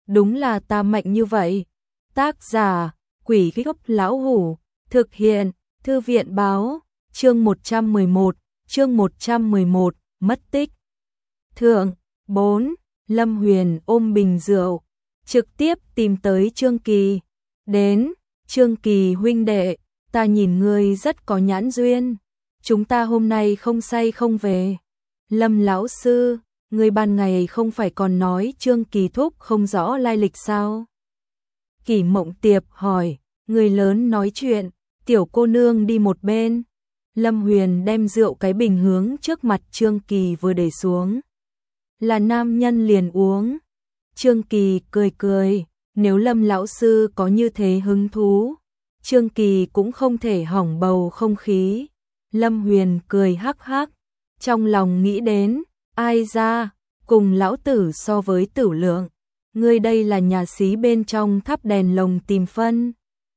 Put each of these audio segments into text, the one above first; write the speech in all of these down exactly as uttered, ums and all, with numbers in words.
đúng là ta mạnh như vậy. Tác giả, Quỷ Gốc Lão Hủ, thực hiện, Thư viện báo, chương một trăm mười một, chương một trăm mười một, mất tích. Thượng, bốn, Lâm Huyền ôm bình rượu, trực tiếp tìm tới Trương Kỳ. Đến, Trương Kỳ huynh đệ, ta nhìn ngươi rất có nhãn duyên. Chúng ta hôm nay không say không về. Lâm lão sư, ngươi ban ngày không phải còn nói Trương Kỳ thúc không rõ lai lịch sao? Kỷ Mộng Tiệp hỏi, người lớn nói chuyện, tiểu cô nương đi một bên. Lâm Huyền đem rượu cái bình hướng trước mặt Trương Kỳ vừa để xuống. Là nam nhân liền uống. Trương Kỳ cười cười, nếu Lâm lão sư có như thế hứng thú, Trương Kỳ cũng không thể hỏng bầu không khí. Lâm Huyền cười hắc hắc, trong lòng nghĩ đến, ai ra, cùng lão tử so với Tử Lượng, ngươi đây là nhà xí bên trong thắp đèn lồng tìm phân.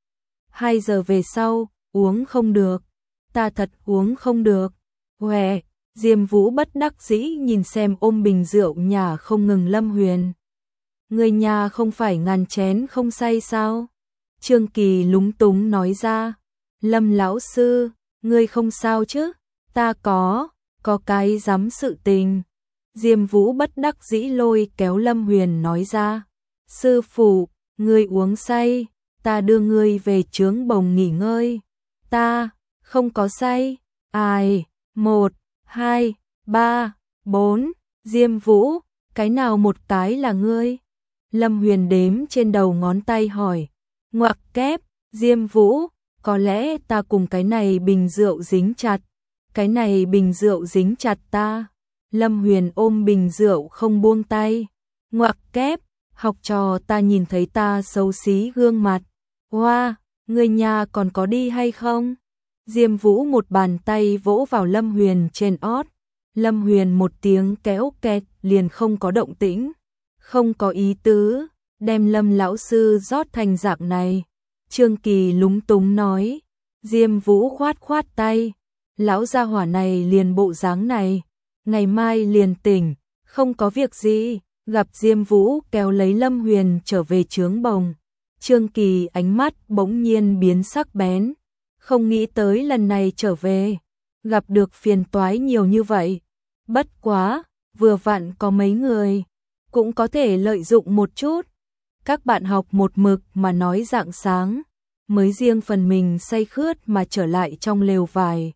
Hai giờ về sau, uống không được, ta thật uống không được. Huệ, Diêm Vũ bất đắc dĩ nhìn xem ôm bình rượu nhà không ngừng Lâm Huyền. Người nhà không phải ngàn chén không say sao? Trương Kỳ lúng túng nói ra. Lâm lão sư, ngươi không sao chứ? Ta có, có cái dám sự tình. Diêm Vũ bất đắc dĩ lôi kéo Lâm Huyền nói ra. Sư phụ, ngươi uống say, ta đưa ngươi về trướng bồng nghỉ ngơi. Ta, không có say. Ai, một, hai, ba, bốn, Diêm Vũ, cái nào một cái là ngươi? Lâm Huyền đếm trên đầu ngón tay hỏi. Ngoặc kép, Diêm Vũ, có lẽ ta cùng cái này bình rượu dính chặt. Cái này bình rượu dính chặt ta. Lâm Huyền ôm bình rượu không buông tay. Ngoặc kép, học trò ta nhìn thấy ta xấu xí gương mặt. Hoa, người nhà còn có đi hay không? Diêm Vũ một bàn tay vỗ vào Lâm Huyền trên ót. Lâm Huyền một tiếng kéo kẹt liền không có động tĩnh. Không có ý tứ, đem Lâm lão sư rót thành dạng này. Trương Kỳ lúng túng nói. Diêm Vũ khoát khoát tay. Lão gia hỏa này liền bộ dáng này. Ngày mai liền tỉnh, không có việc gì. Gặp Diêm Vũ kéo lấy Lâm Huyền trở về trướng bồng. Trương Kỳ ánh mắt bỗng nhiên biến sắc bén. Không nghĩ tới lần này trở về, gặp được phiền toái nhiều như vậy. Bất quá, vừa vặn có mấy người, cũng có thể lợi dụng một chút. Các bạn học một mực mà nói rạng sáng, mới riêng phần mình say khướt mà trở lại trong lều vải.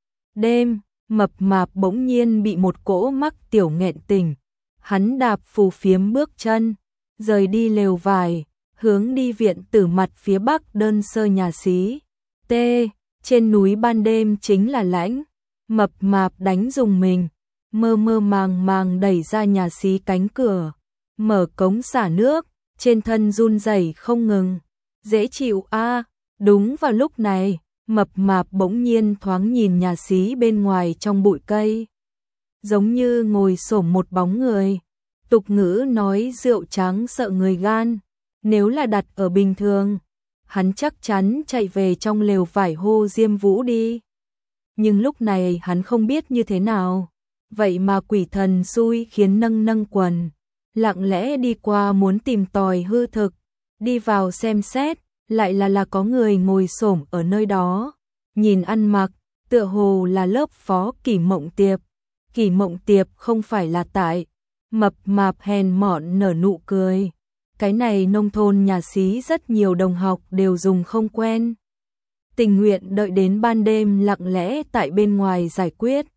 Đêm, Mập Mạp bỗng nhiên bị một cỗ mắc tiểu nghẹn tỉnh. Hắn đạp phù phiếm bước chân, rời đi lều vải, hướng đi viện Tử mặt phía bắc đơn sơ nhà xí. T, trên núi ban đêm chính là lãnh. Mập Mạp đánh dùng mình, mơ mơ màng màng đẩy ra nhà xí cánh cửa, mở cống xả nước, trên thân run rẩy không ngừng. Dễ chịu a. À. Đúng vào lúc này, Mập Mạp bỗng nhiên thoáng nhìn nhà xí bên ngoài trong bụi cây, giống như ngồi xổm một bóng người. Tục ngữ nói rượu trắng sợ người gan, nếu là đặt ở bình thường, hắn chắc chắn chạy về trong lều vải hô Diêm Vũ đi. Nhưng lúc này hắn không biết như thế nào, vậy mà quỷ thần xui khiến nâng nâng quần, lặng lẽ đi qua muốn tìm tòi hư thực, đi vào xem xét, lại là là có người ngồi xổm ở nơi đó, nhìn ăn mặc, tựa hồ là lớp phó Kỷ Mộng Tiệp. Kỷ Mộng Tiệp không phải là tại. Mập Mạp hèn mọn nở nụ cười. Cái này nông thôn nhà xí rất nhiều đồng học đều dùng không quen. Tình nguyện đợi đến ban đêm lặng lẽ tại bên ngoài giải quyết.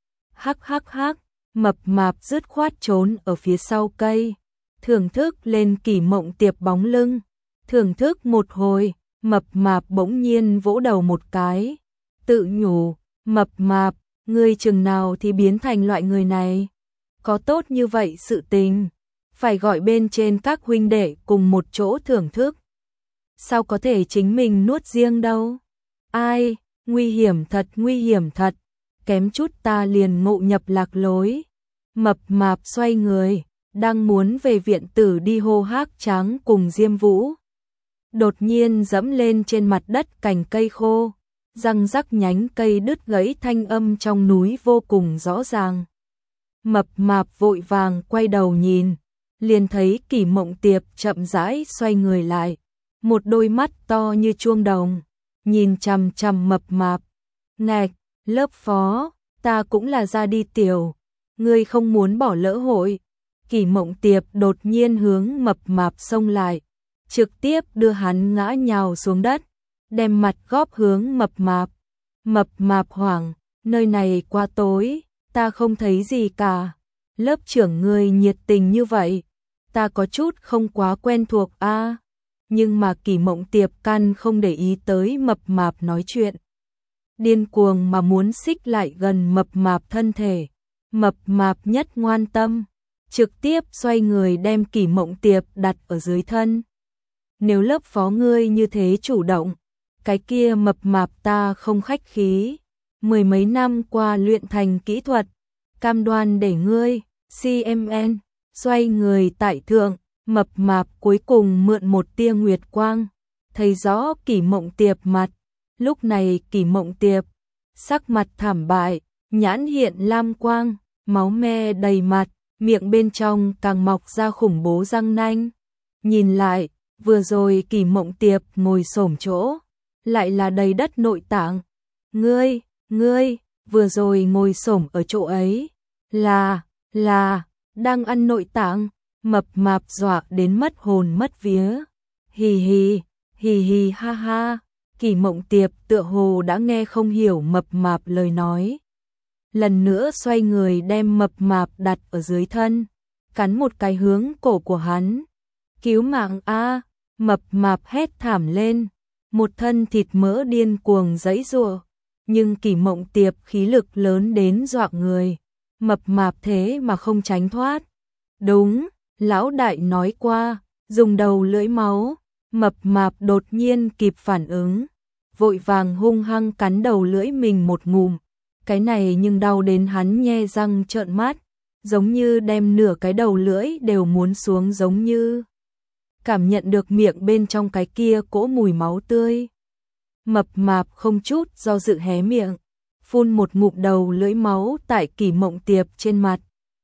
Hắc hắc hắc, Mập Mạp dứt khoát trốn ở phía sau cây, thưởng thức lên Kỷ Mộng Tiệp bóng lưng. Thưởng thức một hồi, Mập Mạp bỗng nhiên vỗ đầu một cái, tự nhủ, Mập Mạp, ngươi chừng nào thì biến thành loại người này? Có tốt như vậy sự tình, phải gọi bên trên các huynh đệ cùng một chỗ thưởng thức. Sao có thể chính mình nuốt riêng đâu? Ai, nguy hiểm thật, nguy hiểm thật, kém chút ta liền ngộ nhập lạc lối. Mập Mạp xoay người, đang muốn về viện Tử đi hô Hắc Tráng cùng Diêm Vũ. Đột nhiên dẫm lên trên mặt đất cành cây khô, răng rắc nhánh cây đứt gãy thanh âm trong núi vô cùng rõ ràng. Mập Mạp vội vàng quay đầu nhìn, liền thấy Kỷ Mộng Tiệp chậm rãi xoay người lại, một đôi mắt to như chuông đồng, nhìn chằm chằm mập mạp. Ngạch, lớp phó, ta cũng là ra đi tiểu, ngươi không muốn bỏ lỡ hội. Kỷ Mộng Tiệp đột nhiên hướng mập mạp xông lại, trực tiếp đưa hắn ngã nhào xuống đất, đem mặt góp hướng mập mạp. Mập mạp hoảng, nơi này quá tối, ta không thấy gì cả. Lớp trưởng ngươi nhiệt tình như vậy, ta có chút không quá quen thuộc a. À. Nhưng mà Kỷ Mộng Tiệp căn không để ý tới mập mạp nói chuyện. Điên cuồng mà muốn xích lại gần mập mạp thân thể. Mập mạp nhất ngoan tâm, trực tiếp xoay người đem Kỷ Mộng Tiệp đặt ở dưới thân. Nếu lớp phó ngươi như thế chủ động, cái kia mập mạp ta không khách khí. Mười mấy năm qua luyện thành kỹ thuật, cam đoan để ngươi, xê em en, xoay người tại thượng, mập mạp cuối cùng mượn một tia nguyệt quang, thấy rõ Kỷ Mộng Tiệp mặt. Lúc này Kỷ Mộng Tiệp, sắc mặt thảm bại, nhãn hiện lam quang, máu me đầy mặt, miệng bên trong càng mọc ra khủng bố răng nanh. Nhìn lại, vừa rồi Kỷ Mộng Tiệp ngồi xổm chỗ, lại là đầy đất nội tạng. Ngươi, ngươi, vừa rồi ngồi xổm ở chỗ ấy, là, là, đang ăn nội tạng. Mập mạp dọa đến mất hồn mất vía. Hì hì, hì hì ha ha. Kỷ Mộng Tiệp tựa hồ đã nghe không hiểu mập mạp lời nói. Lần nữa xoay người đem mập mạp đặt ở dưới thân, cắn một cái hướng cổ của hắn. Cứu mạng a! Mập mạp hét thảm lên, một thân thịt mỡ điên cuồng giãy giụa, nhưng Kỷ Mộng Tiệp khí lực lớn đến dọa người, mập mạp thế mà không tránh thoát. Đúng, lão đại nói qua, dùng đầu lưỡi máu. Mập mạp đột nhiên kịp phản ứng, vội vàng hung hăng cắn đầu lưỡi mình một ngụm. Cái này nhưng đau đến hắn nhe răng trợn mắt, giống như đem nửa cái đầu lưỡi đều muốn xuống giống như. Cảm nhận được miệng bên trong cái kia cỗ mùi máu tươi. Mập mạp không chút do dự hé miệng, phun một ngụm đầu lưỡi máu tại Kỷ Mộng Tiệp trên mặt.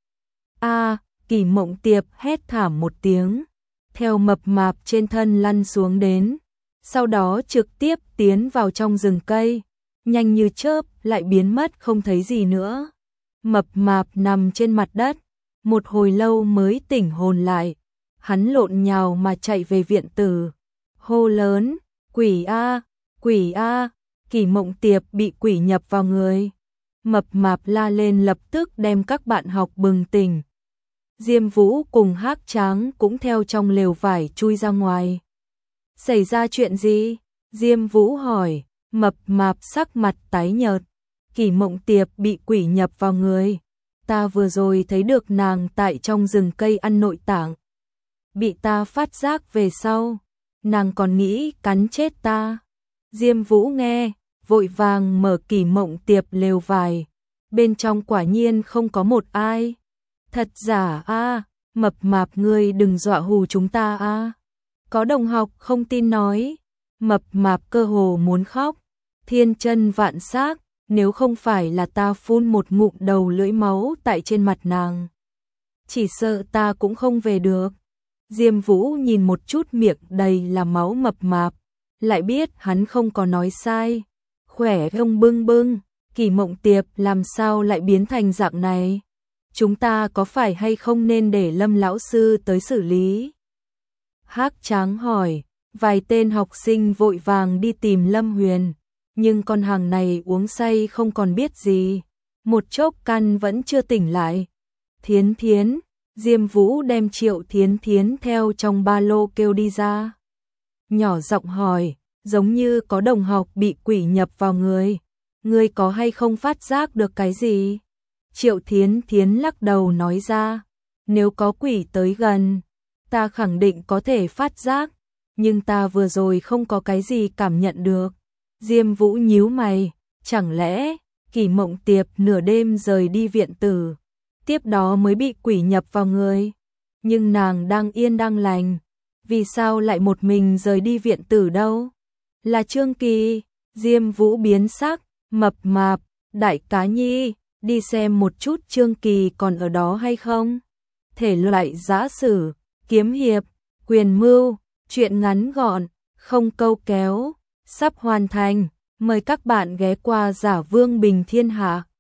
A, Kỷ Mộng Tiệp hét thảm một tiếng, theo mập mạp trên thân lăn xuống đến, sau đó trực tiếp tiến vào trong rừng cây, nhanh như chớp lại biến mất không thấy gì nữa. Mập mạp nằm trên mặt đất, một hồi lâu mới tỉnh hồn lại, hắn lộn nhào mà chạy về viện tử, hô lớn, quỷ a, quỷ a, Kỷ Mộng Tiệp bị quỷ nhập vào người. Mập mạp la lên lập tức đem các bạn học bừng tỉnh. Diêm Vũ cùng Hắc Tráng cũng theo trong lều vải chui ra ngoài. Xảy ra chuyện gì? Diêm Vũ hỏi. Mập mạp sắc mặt tái nhợt. Kỷ Mộng Tiệp bị quỷ nhập vào người. Ta vừa rồi thấy được nàng tại trong rừng cây ăn nội tạng. Bị ta phát giác về sau, nàng còn nghĩ cắn chết ta. Diêm Vũ nghe, vội vàng mở Kỷ Mộng Tiệp lều vải. Bên trong quả nhiên không có một ai. Thật giả a, à, mập mạp ngươi đừng dọa hù chúng ta a. À. Có đồng học không tin nói, mập mạp cơ hồ muốn khóc, thiên chân vạn xác, nếu không phải là ta phun một ngụm đầu lưỡi máu tại trên mặt nàng, chỉ sợ ta cũng không về được. Diêm Vũ nhìn một chút miệng đầy là máu mập mạp, lại biết hắn không có nói sai, khỏe không bưng bưng, Kỷ Mộng Tiệp làm sao lại biến thành dạng này? Chúng ta có phải hay không nên để Lâm lão sư tới xử lý? Hắc Tráng hỏi, vài tên học sinh vội vàng đi tìm Lâm Huyền, nhưng con hàng này uống say không còn biết gì, một chốc căn vẫn chưa tỉnh lại. Thiến Thiến, Diêm Vũ đem Triệu Thiến Thiến theo trong ba lô kêu đi ra. Nhỏ giọng hỏi, giống như có đồng học bị quỷ nhập vào người, ngươi có hay không phát giác được cái gì? Triệu Thiến Thiến lắc đầu nói ra, nếu có quỷ tới gần, ta khẳng định có thể phát giác, nhưng ta vừa rồi không có cái gì cảm nhận được. Diêm Vũ nhíu mày, chẳng lẽ Kỷ Mộng Tiệp nửa đêm rời đi viện tử, tiếp đó mới bị quỷ nhập vào người? Nhưng nàng đang yên đang lành, vì sao lại một mình rời đi viện tử đâu? Là Trương Kỳ. Diêm Vũ biến sắc, mập mạp, đại cá nhi, đi xem một chút Trương Kỳ còn ở đó hay không? thể loại giã sử, kiếm hiệp, quyền mưu, truyện ngắn gọn, không câu kéo, sắp hoàn thành. Mời các bạn ghé qua Giả Vương Bình Thiên Hạ.